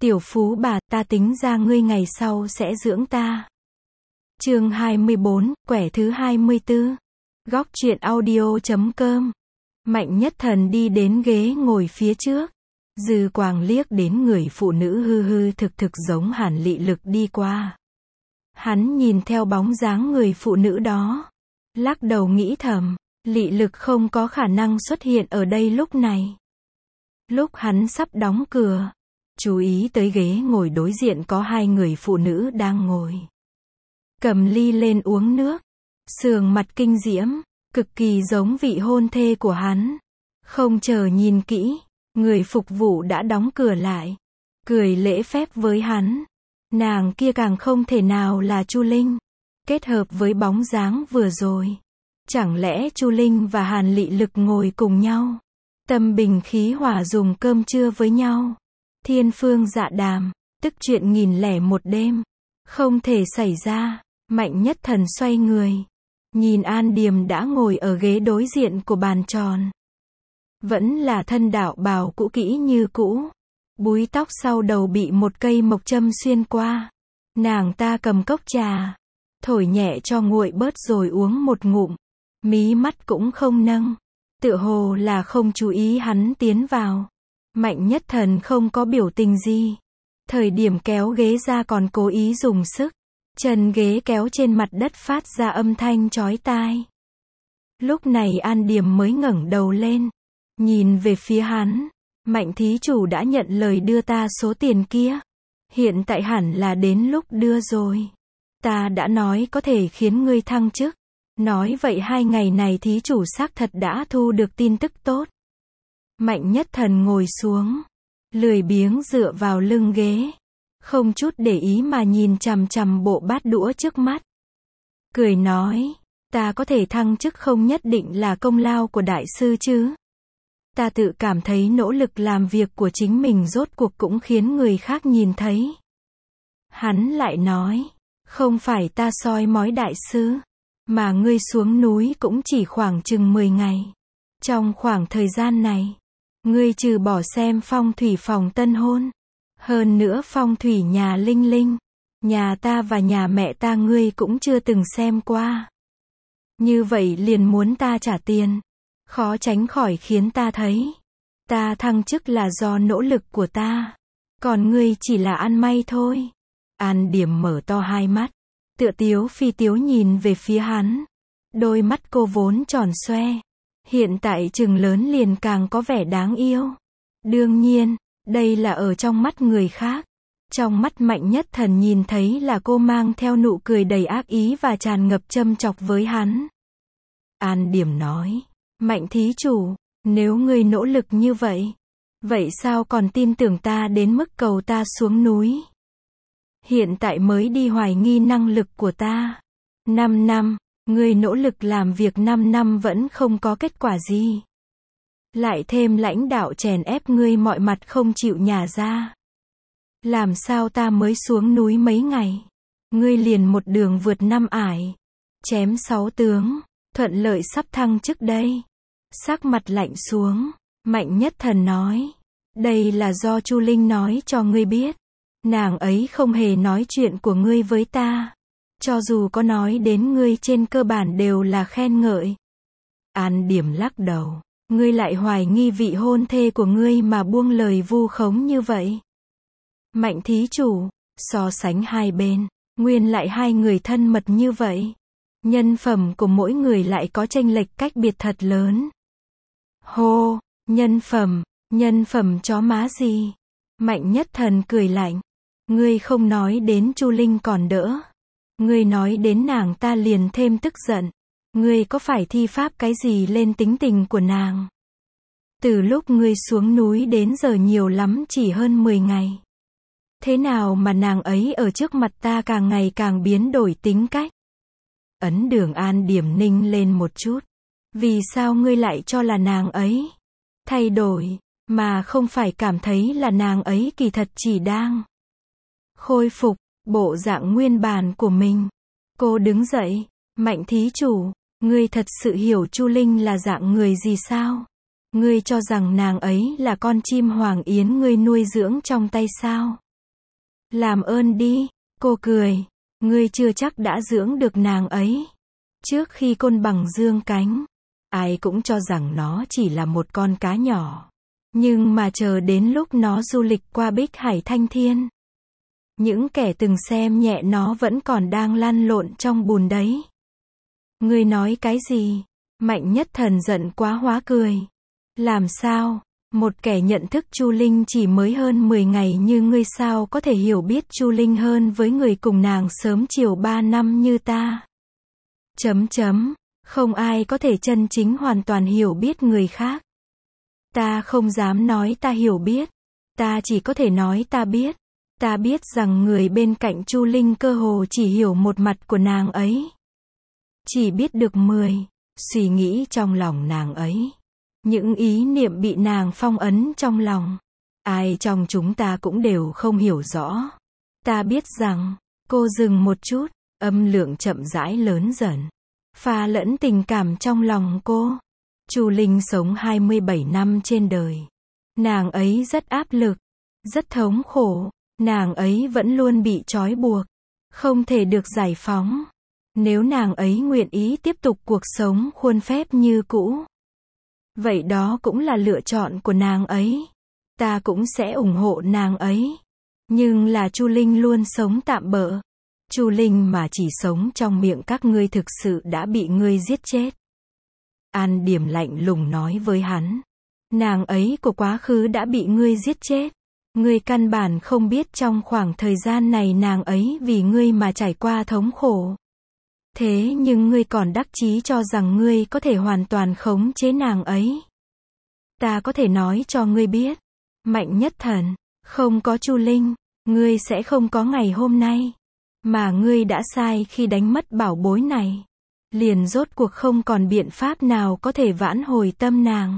Tiểu phú bà, ta tính ra ngươi ngày sau sẽ dưỡng ta. Chương 24, quẻ thứ 24. Góc truyện audio.com. Mạnh Nhất Thần đi đến ghế ngồi phía trước. Dư quang liếc đến người phụ nữ hư hư thực thực giống Hàn Lị Lực đi qua. Hắn nhìn theo bóng dáng người phụ nữ đó, lắc đầu nghĩ thầm, Lị Lực không có khả năng xuất hiện ở đây lúc này. Lúc hắn sắp đóng cửa, chú ý tới ghế ngồi đối diện có hai người phụ nữ đang ngồi. Cầm ly lên uống nước, sườn mặt kinh diễm, cực kỳ giống vị hôn thê của hắn. Không chờ nhìn kỹ, người phục vụ đã đóng cửa lại, cười lễ phép với hắn. Nàng kia càng không thể nào là Chu Linh. Kết hợp với bóng dáng vừa rồi, chẳng lẽ Chu Linh và Hàn Lị Lực ngồi cùng nhau, tâm bình khí hòa dùng cơm trưa với nhau. Thiên phương dạ đàm, tức chuyện 1001 đêm. Không thể xảy ra. Mạnh Nhất Thần xoay người, nhìn An Điềm đã ngồi ở ghế đối diện của bàn tròn. Vẫn là thân đạo bào cũ kỹ như cũ. Búi tóc sau đầu bị một cây mộc châm xuyên qua. Nàng ta cầm cốc trà, thổi nhẹ cho nguội bớt rồi uống một ngụm. Mí mắt cũng không nâng, tựa hồ là không chú ý hắn tiến vào. Mạnh Nhất Thần không có biểu tình gì. Thời điểm kéo ghế ra còn cố ý dùng sức. Chân ghế kéo trên mặt đất phát ra âm thanh chói tai. Lúc này An Điềm mới ngẩng đầu lên, nhìn về phía hắn. Mạnh thí chủ đã nhận lời đưa ta số tiền kia. Hiện tại hẳn là đến lúc đưa rồi. Ta đã nói có thể khiến ngươi thăng chức. Nói vậy 2 ngày này thí chủ xác thật đã thu được tin tức tốt. Mạnh Nhất Thần ngồi xuống, lười biếng dựa vào lưng ghế, không chút để ý mà nhìn chằm chằm bộ bát đũa trước mắt. Cười nói, ta có thể thăng chức không nhất định là công lao của đại sư chứ. Ta tự cảm thấy nỗ lực làm việc của chính mình rốt cuộc cũng khiến người khác nhìn thấy. Hắn lại nói, không phải ta soi mói đại sư, mà ngươi xuống núi cũng chỉ khoảng chừng 10 ngày. Trong khoảng thời gian này, ngươi trừ bỏ xem phong thủy phòng tân hôn, hơn nữa phong thủy nhà Linh Linh, nhà ta và nhà mẹ ta ngươi cũng chưa từng xem qua. Như vậy liền muốn ta trả tiền, khó tránh khỏi khiến ta thấy, ta thăng chức là do nỗ lực của ta, còn ngươi chỉ là ăn may thôi. An Điềm mở to hai mắt, tựa tiếu phi tiếu nhìn về phía hắn. Đôi mắt cô vốn tròn xoe, hiện tại trừng lớn liền càng có vẻ đáng yêu. Đương nhiên, đây là ở trong mắt người khác. Trong mắt Mạnh Nhất Thần nhìn thấy là cô mang theo nụ cười đầy ác ý và tràn ngập châm chọc với hắn. An Điềm nói, Mạnh thí chủ, nếu ngươi nỗ lực như vậy, vậy sao còn tin tưởng ta đến mức cầu ta xuống núi? Hiện tại mới đi hoài nghi năng lực của ta. 5 năm, ngươi nỗ lực làm việc 5 năm vẫn không có kết quả gì. Lại thêm lãnh đạo chèn ép ngươi mọi mặt không chịu nhả ra. Làm sao ta mới xuống núi mấy ngày, ngươi liền một đường vượt 5 ải, chém 6 tướng, thuận lợi sắp thăng chức đây. Sắc mặt lạnh xuống, Mạnh Nhất Thần nói, đây là do Chu Linh nói cho ngươi biết. Nàng ấy không hề nói chuyện của ngươi với ta. Cho dù có nói đến ngươi trên cơ bản đều là khen ngợi. An Điềm lắc đầu, ngươi lại hoài nghi vị hôn thê của ngươi mà buông lời vu khống như vậy. Mạnh thí chủ, so sánh hai bên, nguyên lại hai người thân mật như vậy. Nhân phẩm của mỗi người lại có chênh lệch cách biệt thật lớn. Hô, nhân phẩm chó má gì? Mạnh Nhất Thần cười lạnh. Ngươi không nói đến Chu Linh còn đỡ. Ngươi nói đến nàng ta liền thêm tức giận. Ngươi có phải thi pháp cái gì lên tính tình của nàng? Từ lúc ngươi xuống núi đến giờ nhiều lắm chỉ hơn 10 ngày. Thế nào mà nàng ấy ở trước mặt ta càng ngày càng biến đổi tính cách? Ấn Đường An Điềm ninh lên một chút. Vì sao ngươi lại cho là nàng ấy thay đổi, mà không phải cảm thấy là nàng ấy kỳ thật chỉ đang khôi phục bộ dạng nguyên bản của mình? Cô đứng dậy, Mạnh thí chủ, ngươi thật sự hiểu Chu Linh là dạng người gì sao? Ngươi cho rằng nàng ấy là con chim hoàng yến ngươi nuôi dưỡng trong tay sao? Làm ơn đi, cô cười. Ngươi chưa chắc đã dưỡng được nàng ấy. Trước khi côn bằng dương cánh, ai cũng cho rằng nó chỉ là một con cá nhỏ. Nhưng mà chờ đến lúc nó du lịch qua Bích Hải Thanh Thiên, những kẻ từng xem nhẹ nó vẫn còn đang lăn lộn trong bùn đấy. Ngươi nói cái gì? Mạnh Nhất Thần giận quá hóa cười. Làm sao? Một kẻ nhận thức Chu Linh chỉ mới hơn 10 ngày như ngươi sao có thể hiểu biết Chu Linh hơn với người cùng nàng sớm chiều 3 năm như ta? Không ai có thể chân chính hoàn toàn hiểu biết người khác. Ta không dám nói ta hiểu biết. Ta chỉ có thể nói ta biết. Ta biết rằng người bên cạnh Chu Linh cơ hồ chỉ hiểu một mặt của nàng ấy. Chỉ biết được 10 suy nghĩ trong lòng nàng ấy. Những ý niệm bị nàng phong ấn trong lòng. Ai trong chúng ta cũng đều không hiểu rõ. Ta biết rằng, cô dừng một chút, âm lượng chậm rãi lớn dần. Pha lẫn tình cảm trong lòng cô. Chu Linh sống 27 năm trên đời. Nàng ấy rất áp lực, rất thống khổ. Nàng ấy vẫn luôn bị trói buộc, không thể được giải phóng. Nếu nàng ấy nguyện ý tiếp tục cuộc sống khuôn phép như cũ, vậy đó cũng là lựa chọn của nàng ấy. Ta cũng sẽ ủng hộ nàng ấy. Nhưng là Chu Linh luôn sống tạm bợ. Chu Linh mà chỉ sống trong miệng các ngươi thực sự đã bị ngươi giết chết. An Điểm lạnh lùng nói với hắn. Nàng ấy của quá khứ đã bị ngươi giết chết. Ngươi căn bản không biết trong khoảng thời gian này nàng ấy vì ngươi mà trải qua thống khổ. Thế nhưng ngươi còn đắc chí cho rằng ngươi có thể hoàn toàn khống chế nàng ấy. Ta có thể nói cho ngươi biết. Mạnh Nhất Thần, không có Chu Linh, ngươi sẽ không có ngày hôm nay. Mà ngươi đã sai khi đánh mất bảo bối này. Liền rốt cuộc không còn biện pháp nào có thể vãn hồi tâm nàng.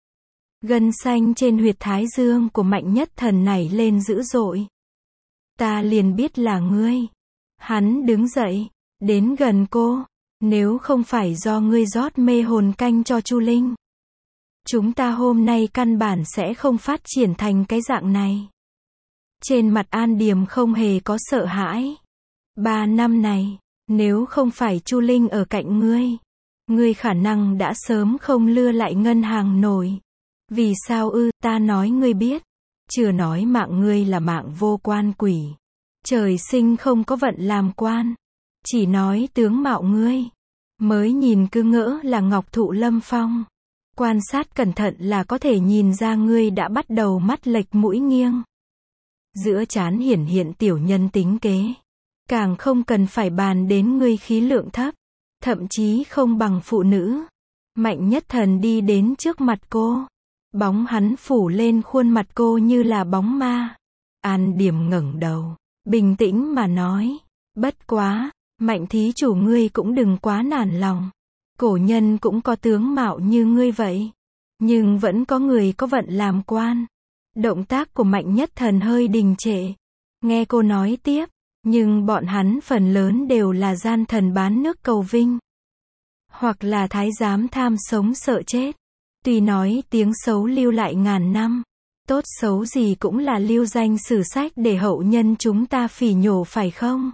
Gân xanh trên huyệt thái dương của Mạnh Nhất Thần nảy lên dữ dội. Ta liền biết là ngươi. Hắn đứng dậy, đến gần cô. Nếu không phải do ngươi rót mê hồn canh cho Chu Linh, chúng ta hôm nay căn bản sẽ không phát triển thành cái dạng này. Trên mặt An Điềm không hề có sợ hãi. 3 năm này, nếu không phải Chu Linh ở cạnh ngươi khả năng đã sớm không lưa lại ngân hàng nổi. Vì sao ư? Ta nói ngươi biết. Chưa nói mạng ngươi là mạng vô quan quỷ. Trời sinh không có vận làm quan. Chỉ nói tướng mạo ngươi. Mới nhìn cứ ngỡ là ngọc thụ lâm phong. Quan sát cẩn thận là có thể nhìn ra ngươi đã bắt đầu mắt lệch mũi nghiêng. Giữa trán hiển hiện tiểu nhân tính kế. Càng không cần phải bàn đến ngươi khí lượng thấp. Thậm chí không bằng phụ nữ. Mạnh Nhất Thần đi đến trước mặt cô. Bóng hắn phủ lên khuôn mặt cô như là bóng ma. An Điểm ngẩng đầu, bình tĩnh mà nói. Bất quá, Mạnh thí chủ ngươi cũng đừng quá nản lòng. Cổ nhân cũng có tướng mạo như ngươi vậy. Nhưng vẫn có người có vận làm quan. Động tác của Mạnh Nhất Thần hơi đình trệ. Nghe cô nói tiếp. Nhưng bọn hắn phần lớn đều là gian thần bán nước cầu vinh. Hoặc là thái giám tham sống sợ chết. Tuy nói tiếng xấu lưu lại ngàn năm. Tốt xấu gì cũng là lưu danh sử sách để hậu nhân chúng ta phỉ nhổ phải không?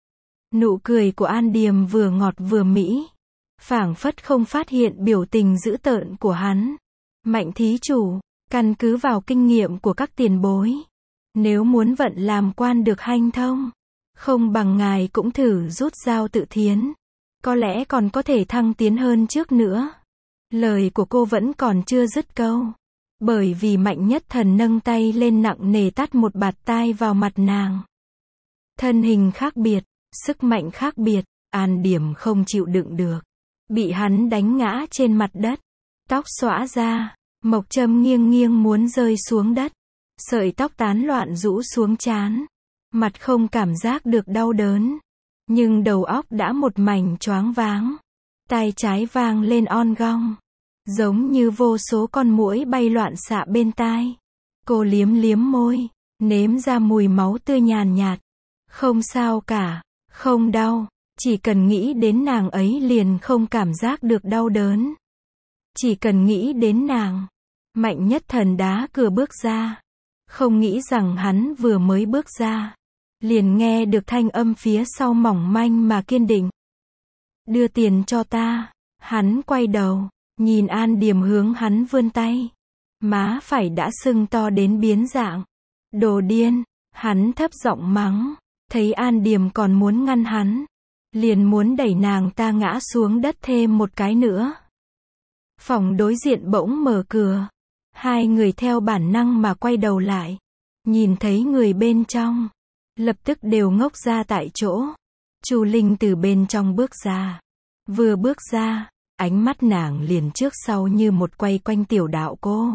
Nụ cười của An Điềm vừa ngọt vừa mỹ. Phảng phất không phát hiện biểu tình dữ tợn của hắn. Mạnh thí chủ, căn cứ vào kinh nghiệm của các tiền bối. Nếu muốn vận làm quan được hanh thông, không bằng ngài cũng thử rút dao tự thiến. Có lẽ còn có thể thăng tiến hơn trước nữa. Lời của cô vẫn còn chưa dứt câu. Bởi vì Mạnh Nhất Thần nâng tay lên nặng nề tát một bạt tai vào mặt nàng. Thân hình khác biệt, sức mạnh khác biệt, An Điểm không chịu đựng được. Bị hắn đánh ngã trên mặt đất. Tóc xõa ra, mộc châm nghiêng nghiêng muốn rơi xuống đất. Sợi tóc tán loạn rũ xuống trán. Mặt không cảm giác được đau đớn. Nhưng đầu óc đã một mảnh choáng váng. Tai trái vang lên on gong. Giống như vô số con muỗi bay loạn xạ bên tai. Cô liếm liếm môi, nếm ra mùi máu tươi nhàn nhạt. Không sao cả, không đau. Chỉ cần nghĩ đến nàng ấy liền không cảm giác được đau đớn. Chỉ cần nghĩ đến nàng. Mạnh Nhất Thần đá cửa bước ra. Không nghĩ rằng hắn vừa mới bước ra liền nghe được thanh âm phía sau mỏng manh mà kiên định. Đưa tiền cho ta. Hắn quay đầu, nhìn An Điềm hướng hắn vươn tay. Má phải đã sưng to đến biến dạng. Đồ điên, hắn thấp giọng mắng. Thấy An Điềm còn muốn ngăn hắn, liền muốn đẩy nàng ta ngã xuống đất thêm một cái nữa. Phòng đối diện bỗng mở cửa. Hai người theo bản năng mà quay đầu lại. Nhìn thấy người bên trong, lập tức đều ngốc ra tại chỗ. Chu Linh từ bên trong bước ra. Vừa bước ra, ánh mắt nàng liền trước sau như một quay quanh tiểu đạo cô.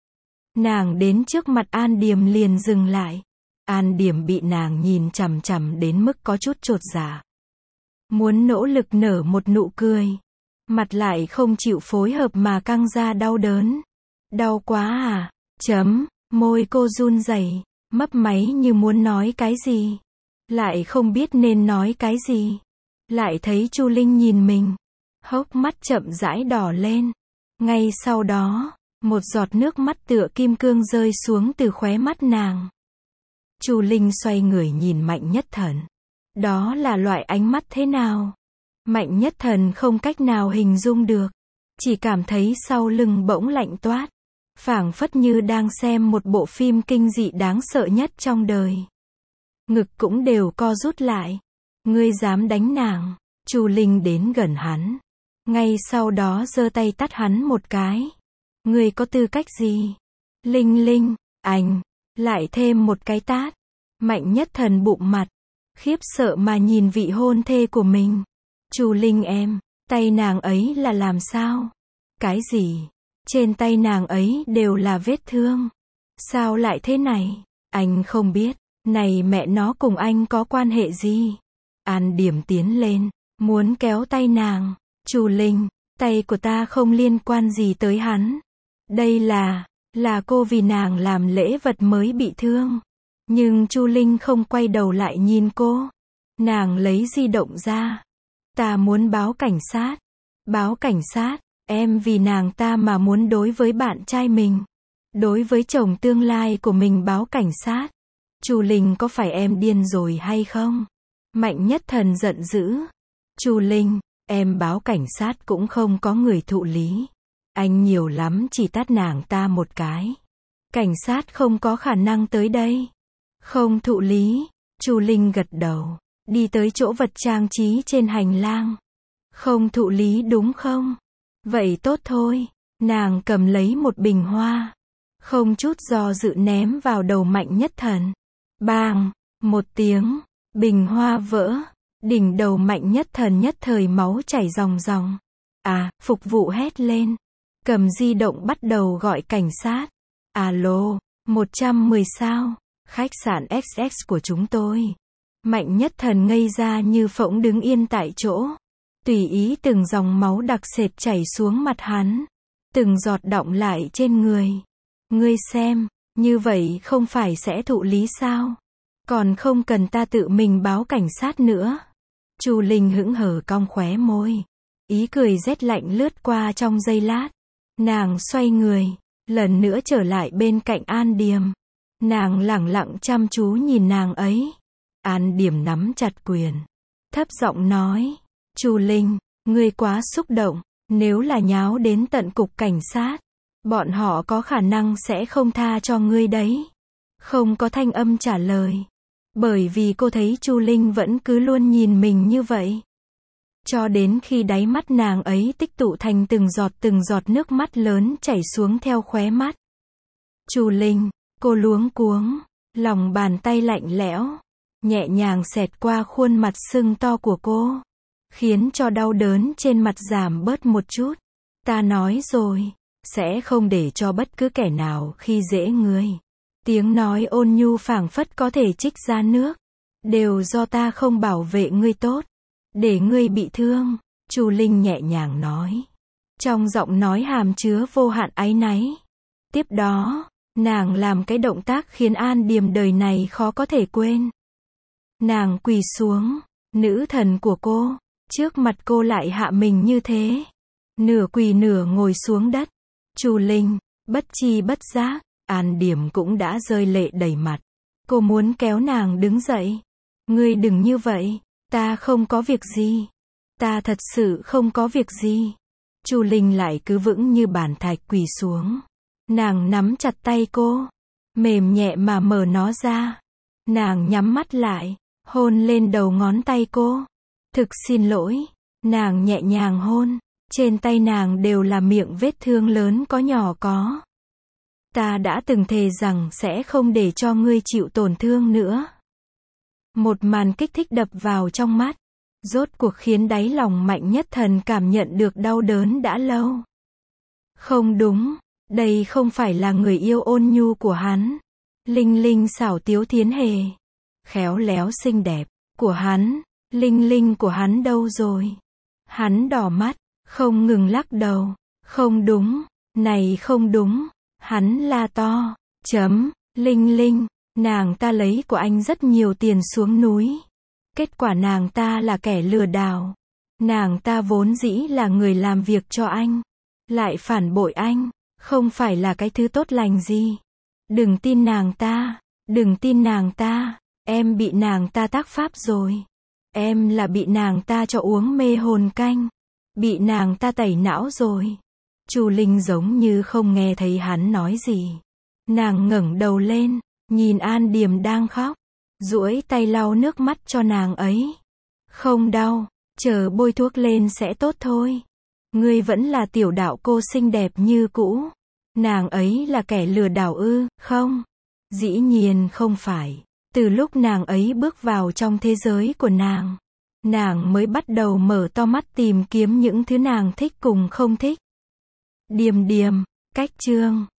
Nàng đến trước mặt An Điềm liền dừng lại. An Điềm bị nàng nhìn chằm chằm đến mức có chút chột dạ. Muốn nỗ lực nở một nụ cười. Mặt lại không chịu phối hợp mà căng ra đau đớn. Đau quá à? Môi cô run rẩy, mấp máy như muốn nói cái gì. Lại không biết nên nói cái gì. Lại thấy Chu Linh nhìn mình. Hốc mắt chậm rãi đỏ lên. Ngay sau đó, một giọt nước mắt tựa kim cương rơi xuống từ khóe mắt nàng. Chu Linh xoay người nhìn Mạnh Nhất Thần. Đó là loại ánh mắt thế nào? Mạnh Nhất Thần không cách nào hình dung được. Chỉ cảm thấy sau lưng bỗng lạnh toát. Phảng phất như đang xem một bộ phim kinh dị đáng sợ nhất trong đời. Ngực cũng đều co rút lại. Ngươi dám đánh nàng? Chu Linh đến gần hắn. Ngay sau đó giơ tay tát hắn một cái. Ngươi có tư cách gì? Linh, anh. Lại thêm một cái tát. Mạnh Nhất Thần bụng mặt. Khiếp sợ mà nhìn vị hôn thê của mình. Chu Linh em, tay nàng ấy là làm sao? Cái gì? Trên tay nàng ấy đều là vết thương. Sao lại thế này? Anh không biết. Này mẹ nó cùng anh có quan hệ gì? An Điềm tiến lên, muốn kéo tay nàng. Chu Linh, tay của ta không liên quan gì tới hắn. Đây là cô vì nàng làm lễ vật mới bị thương. Nhưng Chu Linh không quay đầu lại nhìn cô. Nàng lấy di động ra. Ta muốn báo cảnh sát. Báo cảnh sát, em vì nàng ta mà muốn đối với bạn trai mình. Đối với chồng tương lai của mình báo cảnh sát. Chu Linh có phải em điên rồi hay không? Mạnh Nhất Thần giận dữ. Chu Linh, em báo cảnh sát cũng không có người thụ lý. Anh nhiều lắm chỉ tát nàng ta một cái. Cảnh sát không có khả năng tới đây. Không thụ lý. Chu Linh gật đầu. Đi tới chỗ vật trang trí trên hành lang. Không thụ lý đúng không? Vậy tốt thôi. Nàng cầm lấy một bình hoa. Không chút do dự ném vào đầu Mạnh Nhất Thần. Bang! Một tiếng. Bình hoa vỡ. Đỉnh đầu Mạnh Nhất Thần nhất thời máu chảy ròng ròng. Phục vụ hét lên. Cầm di động bắt đầu gọi cảnh sát. Alo, 110 sao? Khách sạn XX của chúng tôi. Mạnh Nhất Thần ngây ra như phỗng đứng yên tại chỗ. Tùy ý từng dòng máu đặc sệt chảy xuống mặt hắn. Từng giọt đọng lại trên người. Ngươi xem, như vậy không phải sẽ thụ lý sao? Còn không cần ta tự mình báo cảnh sát nữa. Chu Linh hững hờ cong khóe môi. Ý cười rét lạnh lướt qua trong giây lát. Nàng xoay người, lần nữa trở lại bên cạnh An Điềm. Nàng lẳng lặng chăm chú nhìn nàng ấy. An Điềm nắm chặt quyền. Thấp giọng nói. Chu Linh, ngươi quá xúc động. Nếu là nháo đến tận cục cảnh sát, bọn họ có khả năng sẽ không tha cho ngươi đấy. Không có thanh âm trả lời. Bởi vì cô thấy Chu Linh vẫn cứ luôn nhìn mình như vậy. Cho đến khi đáy mắt nàng ấy tích tụ thành từng giọt nước mắt lớn chảy xuống theo khóe mắt. Chu Linh, cô luống cuống, lòng bàn tay lạnh lẽo, nhẹ nhàng xẹt qua khuôn mặt sưng to của cô, khiến cho đau đớn trên mặt giảm bớt một chút. Ta nói rồi, sẽ không để cho bất cứ kẻ nào khi dễ ngươi. Tiếng nói ôn nhu phảng phất có thể trích ra nước. Đều do ta không bảo vệ ngươi tốt. Để ngươi bị thương. Chu Linh nhẹ nhàng nói. Trong giọng nói hàm chứa vô hạn áy náy. Tiếp đó, nàng làm cái động tác khiến An Điềm đời này khó có thể quên. Nàng quỳ xuống. Nữ thần của cô. Trước mặt cô lại hạ mình như thế. Nửa quỳ nửa ngồi xuống đất. Chu Linh, bất chi bất giác. An Điềm cũng đã rơi lệ đầy mặt. Cô muốn kéo nàng đứng dậy. Ngươi đừng như vậy, ta không có việc gì. Ta thật sự không có việc gì. Chu Linh lại cứ vững như bản thạch quỳ xuống. Nàng nắm chặt tay cô, mềm nhẹ mà mở nó ra. Nàng nhắm mắt lại, hôn lên đầu ngón tay cô. Thực xin lỗi, nàng nhẹ nhàng hôn. Trên tay nàng đều là miệng vết thương lớn có nhỏ có. Ta đã từng thề rằng sẽ không để cho ngươi chịu tổn thương nữa. Một màn kích thích đập vào trong mắt, rốt cuộc khiến đáy lòng Mạnh Nhất Thần cảm nhận được đau đớn đã lâu. Không đúng, đây không phải là người yêu ôn nhu của hắn. Linh Linh xảo tiếu thiến hề, khéo léo xinh đẹp của hắn. Linh Linh của hắn đâu rồi? Hắn đỏ mắt, không ngừng lắc đầu. Không đúng, này không đúng. Hắn la to, Linh Linh, nàng ta lấy của anh rất nhiều tiền xuống núi. Kết quả nàng ta là kẻ lừa đảo. Nàng ta vốn dĩ là người làm việc cho anh, lại phản bội anh, không phải là cái thứ tốt lành gì. Đừng tin nàng ta, đừng tin nàng ta, em bị nàng ta tác pháp rồi. Em là bị nàng ta cho uống mê hồn canh, bị nàng ta tẩy não rồi. Chu Linh giống như không nghe thấy hắn nói gì. Nàng ngẩng đầu lên, nhìn An Điềm đang khóc, duỗi tay lau nước mắt cho nàng ấy. Không đau, chờ bôi thuốc lên sẽ tốt thôi. Ngươi vẫn là tiểu đạo cô xinh đẹp như cũ. Nàng ấy là kẻ lừa đảo ư? Không, dĩ nhiên không phải. Từ lúc nàng ấy bước vào trong thế giới của nàng mới bắt đầu mở to mắt tìm kiếm những thứ nàng thích cùng không thích. Điềm Điềm, cách chương